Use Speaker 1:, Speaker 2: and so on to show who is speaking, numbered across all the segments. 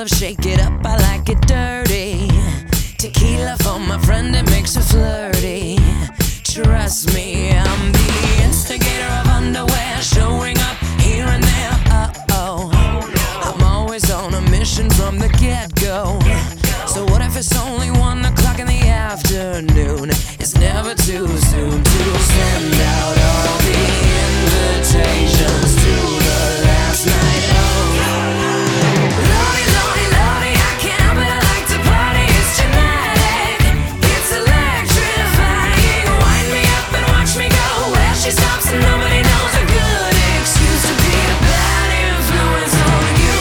Speaker 1: olive, shake it up, I like it dirty. Tequila for my friend, it makes her flirty. Trust me, I'm the instigator of underwear, showing up here and there. Uh-oh, I'm always on a mission from the get-go. So what if it's only 1 o'clock in the afternoon? It's never too soon to send out all the invitations to the last night. Oh, Lordy, Lordy, Lordy, I can't help it, I like to party. It's genetic, it's electrifying. Wind me up and watch me go where she stops and nobody knows. A good excuse to be a bad influence on you.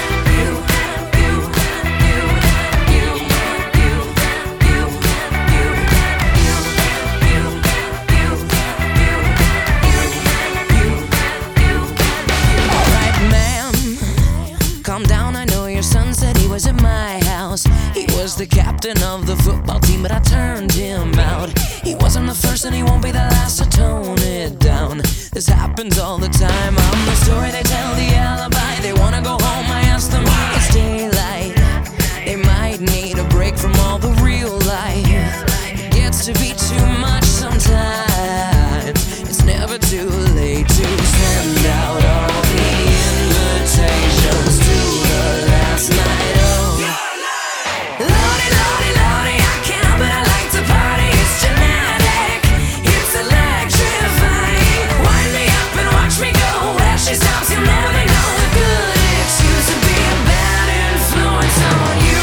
Speaker 1: Calm down, I know your son said he was at my house. He was the captain of the football team, but I turned him out. He wasn't the first and he won't be the last, to tone it down. This happens all the time. I'm the story they tell, the alibi. They wanna go home, I ask them why it's daylight. They might need a break from all the real life. It gets to be too much sometimes. It's never too late to send out all the invitations to the last night. Oh, Lordy, Lordy, Lordy, I can't help it, I like to party. It's genetic, it's electrifying. Wind me up and watch me go where she stops. You'll never know the good excuse to be a bad influence on you.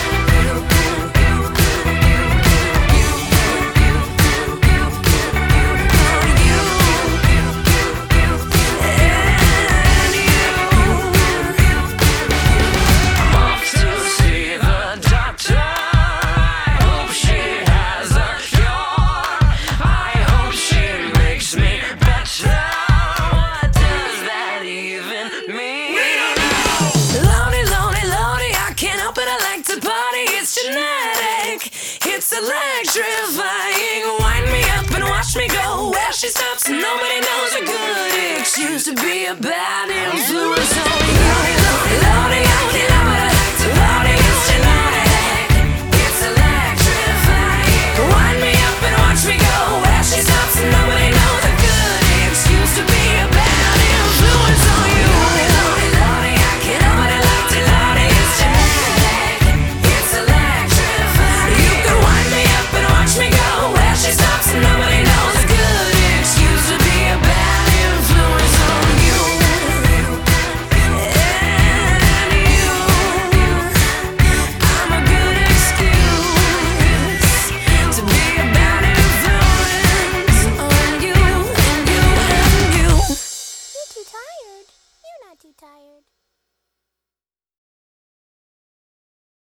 Speaker 1: It's electrifying. Wind me up and watch me go where she stops. Nobody knows a good excuse to be a bad influence on you. Lordy, Lordy, Lordy, I can't